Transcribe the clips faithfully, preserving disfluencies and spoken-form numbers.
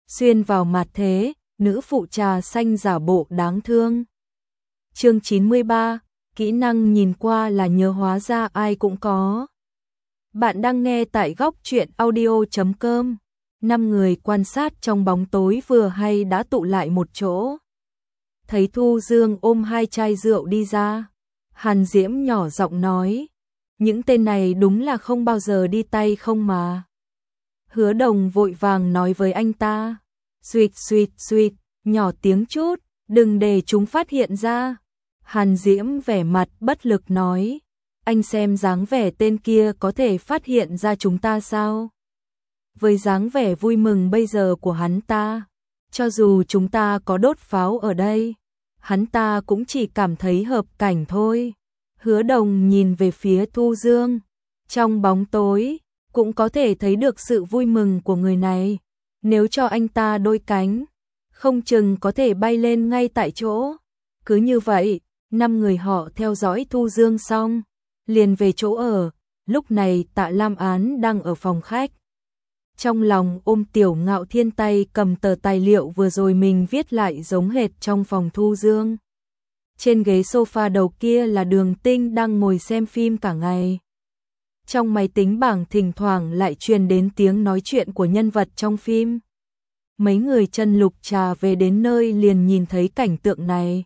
xuyên vào mặt thế, nữ phụ trà xanh giả bộ đáng thương. Chương chín mươi ba, kỹ năng nhìn qua là nhớ hóa ra ai cũng có. Bạn đang nghe tại góc truyện audio chấm com. Năm người quan sát trong bóng tối vừa hay đã tụ lại một chỗ. Thấy Thu Dương ôm hai chai rượu đi ra, Hàn Diễm nhỏ giọng nói, những tên này đúng là không bao giờ đi tay không mà. Hứa Đồng vội vàng nói với anh ta, suýt suýt suýt, nhỏ tiếng chút, đừng để chúng phát hiện ra. Hàn Diễm vẻ mặt bất lực nói, anh xem dáng vẻ tên kia có thể phát hiện ra chúng ta sao? Với dáng vẻ vui mừng bây giờ của hắn ta, cho dù chúng ta có đốt pháo ở đây, hắn ta cũng chỉ cảm thấy hợp cảnh thôi. Hứa Đồng nhìn về phía Thu Dương, trong bóng tối cũng có thể thấy được sự vui mừng của người này. Nếu cho anh ta đôi cánh, không chừng có thể bay lên ngay tại chỗ. Cứ như vậy, năm người họ theo dõi Thu Dương xong, liền về chỗ ở. Lúc này Tạ Lam Án đang ở phòng khách. Trong lòng ôm Tiểu Ngạo Thiên, tay cầm tờ tài liệu vừa rồi mình viết lại giống hệt trong phòng Thu Dương. Trên ghế sofa đầu kia là Đường Tinh đang ngồi xem phim cả ngày. Trong máy tính bảng thỉnh thoảng lại truyền đến tiếng nói chuyện của nhân vật trong phim. Mấy người Chân Lục Trà về đến nơi liền nhìn thấy cảnh tượng này.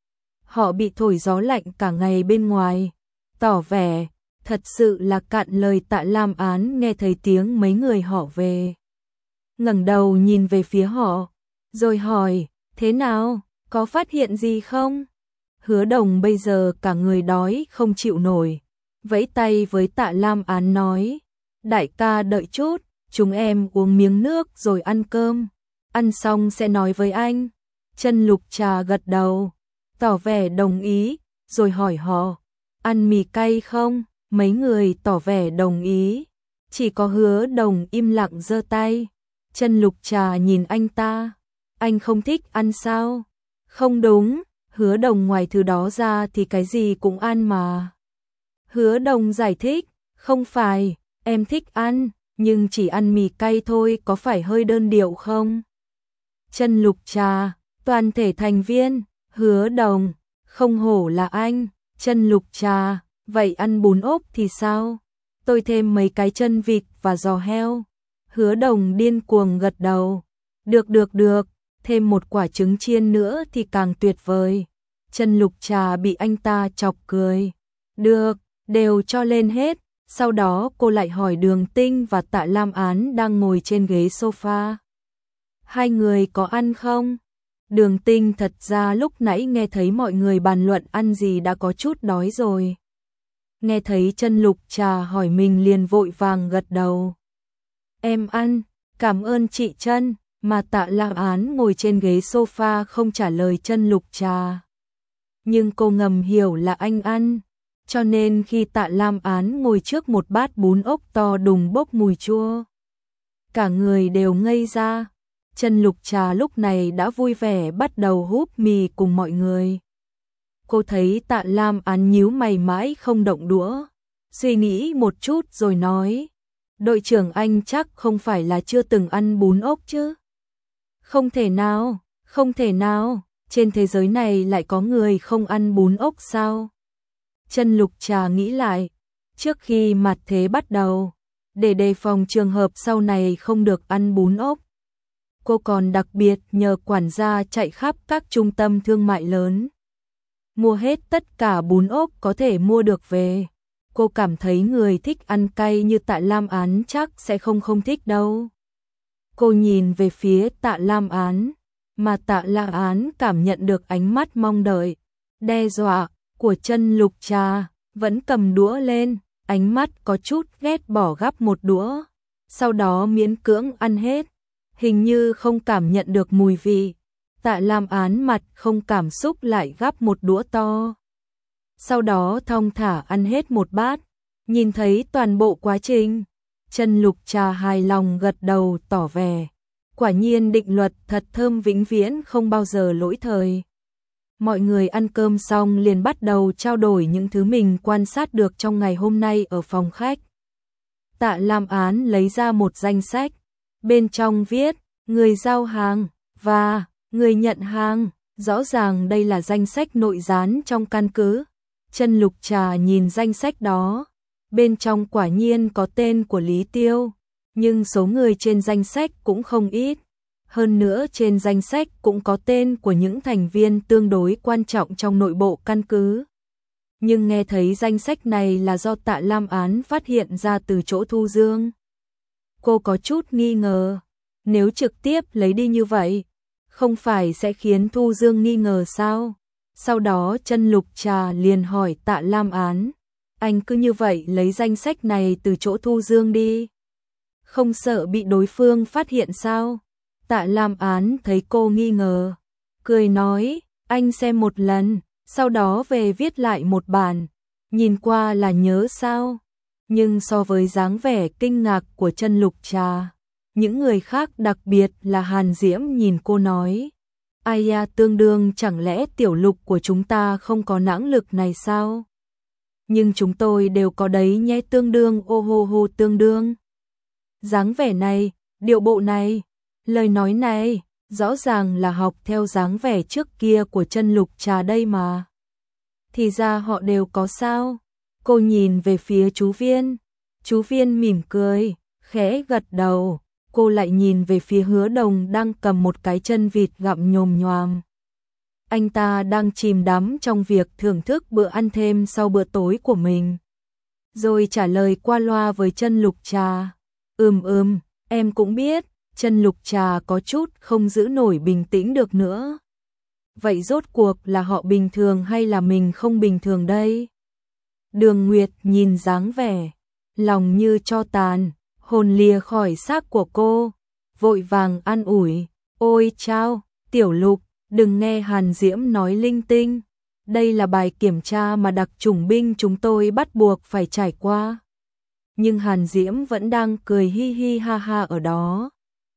Họ bị thổi gió lạnh cả ngày bên ngoài, tỏ vẻ thật sự là cạn lời. Tạ Lam Án nghe thấy tiếng mấy người họ về, ngẩng đầu nhìn về phía họ, rồi hỏi, thế nào, có phát hiện gì không? Hứa Đồng bây giờ cả người đói không chịu nổi, vẫy tay với Tạ Lam Án nói, đại ca đợi chút, chúng em uống miếng nước rồi ăn cơm, ăn xong sẽ nói với anh. Chân Lục Trà gật đầu, tỏ vẻ đồng ý, rồi hỏi họ, ăn mì cay không? Mấy người tỏ vẻ đồng ý, chỉ có Hứa Đồng im lặng giơ tay. Chân Lục Trà nhìn anh ta, anh không thích ăn sao? Không đúng, Hứa Đồng ngoài thứ đó ra thì cái gì cũng ăn mà. Hứa Đồng giải thích, không phải, em thích ăn, nhưng chỉ ăn mì cay thôi, có phải hơi đơn điệu không? Chân Lục Trà, toàn thể thành viên, Hứa Đồng, không hổ là anh. Chân Lục Trà, vậy ăn bún ốc thì sao? Tôi thêm mấy cái chân vịt và giò heo. Hứa Đồng điên cuồng gật đầu, được được được, thêm một quả trứng chiên nữa thì càng tuyệt vời. Chân Lục Trà bị anh ta chọc cười, được, đều cho lên hết. Sau đó cô lại hỏi Đường Tinh và Tạ Lam Án đang ngồi trên ghế sofa, hai người có ăn không? Đường Tinh thật ra lúc nãy nghe thấy mọi người bàn luận ăn gì đã có chút đói rồi. Nghe thấy Chân Lục Trà hỏi mình liền vội vàng gật đầu. Em ăn, cảm ơn chị Chân. Mà Tạ Lam Án ngồi trên ghế sofa không trả lời Chân Lục Trà. Nhưng cô ngầm hiểu là anh ăn, cho nên khi Tạ Lam Án ngồi trước một bát bún ốc to đùng bốc mùi chua, cả người đều ngây ra. Chân Lục Trà lúc này đã vui vẻ bắt đầu húp mì cùng mọi người. Cô thấy Tạ Lam Án nhíu mày mãi không động đũa, suy nghĩ một chút rồi nói, đội trưởng anh chắc không phải là chưa từng ăn bún ốc chứ? Không thể nào, không thể nào, trên thế giới này lại có người không ăn bún ốc sao? Chân Lục Trà nghĩ lại, trước khi mặt thế bắt đầu, để đề phòng trường hợp sau này không được ăn bún ốc, cô còn đặc biệt nhờ quản gia chạy khắp các trung tâm thương mại lớn, mua hết tất cả bún ốc có thể mua được về. Cô cảm thấy người thích ăn cay như Tạ Lam Án chắc sẽ không không thích đâu. Cô nhìn về phía Tạ Lam Án, mà Tạ Lam Án cảm nhận được ánh mắt mong đợi, đe dọa của Chân Lục Trà, vẫn cầm đũa lên, ánh mắt có chút ghét bỏ gắp một đũa, sau đó miễn cưỡng ăn hết, hình như không cảm nhận được mùi vị. Tạ Lam Án mặt không cảm xúc lại gắp một đũa to, sau đó thong thả ăn hết một bát. Nhìn thấy toàn bộ quá trình, Chân Lục Trà hài lòng gật đầu tỏ vẻ, quả nhiên định luật thật thơm vĩnh viễn không bao giờ lỗi thời. Mọi người ăn cơm xong liền bắt đầu trao đổi những thứ mình quan sát được trong ngày hôm nay ở phòng khách. Tạ Lam Án lấy ra một danh sách, bên trong viết, người giao hàng và người nhận hàng. Rõ ràng đây là danh sách nội gián trong căn cứ. Chân Lục Trà nhìn danh sách đó, bên trong quả nhiên có tên của Lý Tiêu, nhưng số người trên danh sách cũng không ít. Hơn nữa trên danh sách cũng có tên của những thành viên tương đối quan trọng trong nội bộ căn cứ. Nhưng nghe thấy danh sách này là do Tạ Lam Án phát hiện ra từ chỗ Thu Dương. Cô có chút nghi ngờ, nếu trực tiếp lấy đi như vậy, không phải sẽ khiến Thu Dương nghi ngờ sao? Sau đó Chân Lục Trà liền hỏi Tạ Lam Án, anh cứ như vậy lấy danh sách này từ chỗ Thu Dương đi, không sợ bị đối phương phát hiện sao? Tạ Lam Án thấy cô nghi ngờ, cười nói, anh xem một lần, sau đó về viết lại một bản, nhìn qua là nhớ sao? Nhưng so với dáng vẻ kinh ngạc của Chân Lục Trà, những người khác đặc biệt là Hàn Diễm nhìn cô nói, ai da tương đương, chẳng lẽ Tiểu Lục của chúng ta không có nãng lực này sao? Nhưng chúng tôi đều có đấy nhé, tương đương, ô hô hô tương đương. Dáng vẻ này, điệu bộ này, lời nói này, rõ ràng là học theo dáng vẻ trước kia của Chân Lục Trà đây mà. Thì ra họ đều có sao? Cô nhìn về phía chú Viên, chú Viên mỉm cười, khẽ gật đầu. Cô lại nhìn về phía Hứa Đồng đang cầm một cái chân vịt gặm nhồm nhoàm. Anh ta đang chìm đắm trong việc thưởng thức bữa ăn thêm sau bữa tối của mình. Rồi trả lời qua loa với Chân Lục Trà. Ừm ừm, em cũng biết. Chân Lục Trà có chút không giữ nổi bình tĩnh được nữa. Vậy rốt cuộc là họ bình thường hay là mình không bình thường đây? Đường Nguyệt nhìn dáng vẻ, lòng như tro tàn, hồn lìa khỏi xác của cô, vội vàng an ủi, ôi chao, Tiểu Lục, đừng nghe Hàn Diễm nói linh tinh, đây là bài kiểm tra mà đặc chủng binh chúng tôi bắt buộc phải trải qua. Nhưng Hàn Diễm vẫn đang cười hi hi ha ha ở đó.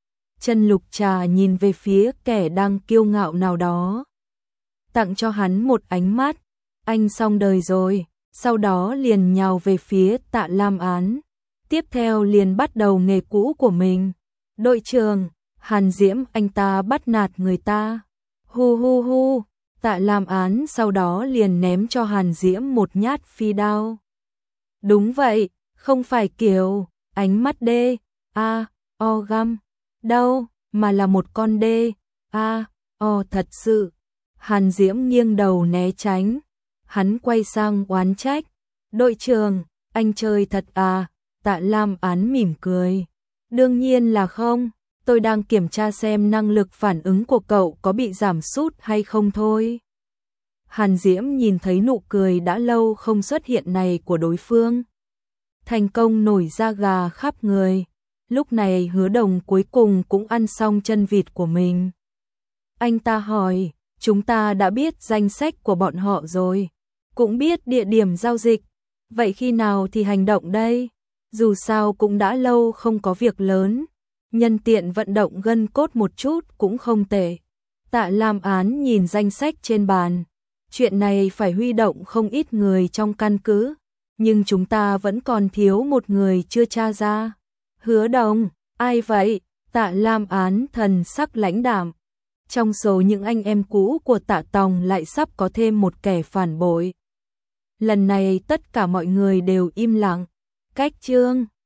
Chân Lục Trà nhìn về phía kẻ đang kiêu ngạo nào đó, tặng cho hắn một ánh mắt, anh xong đời rồi, sau đó liền nhào về phía Tạ Lam Án. Tiếp theo liền bắt đầu nghề cũ của mình. Đội trưởng, Hàn Diễm anh ta bắt nạt người ta. Hu hu hu, Tạ Lam Án sau đó liền ném cho Hàn Diễm một nhát phi đao. Đúng vậy, không phải kiểu, ánh mắt đê, a, o găm, đâu, mà là một con đê, a, o thật sự. Hàn Diễm nghiêng đầu né tránh. Hắn quay sang oán trách. Đội trưởng, anh chơi thật à? Tạ Lam Án mỉm cười. Đương nhiên là không, tôi đang kiểm tra xem năng lực phản ứng của cậu có bị giảm sút hay không thôi. Hàn Diễm nhìn thấy nụ cười đã lâu không xuất hiện này của đối phương, thành công nổi da gà khắp người. Lúc này Hứa Đồng cuối cùng cũng ăn xong chân vịt của mình. Anh ta hỏi, chúng ta đã biết danh sách của bọn họ rồi, cũng biết địa điểm giao dịch, vậy khi nào thì hành động đây? Dù sao cũng đã lâu không có việc lớn, nhân tiện vận động gân cốt một chút cũng không tệ. Tạ Lam Án nhìn danh sách trên bàn, chuyện này phải huy động không ít người trong căn cứ, nhưng chúng ta vẫn còn thiếu một người chưa tra ra. Hứa Đồng, ai vậy? Tạ Lam Án thần sắc lãnh đạm. Trong số những anh em cũ của Tạ Tòng lại sắp có thêm một kẻ phản bội. Lần này tất cả mọi người đều im lặng. Cách chương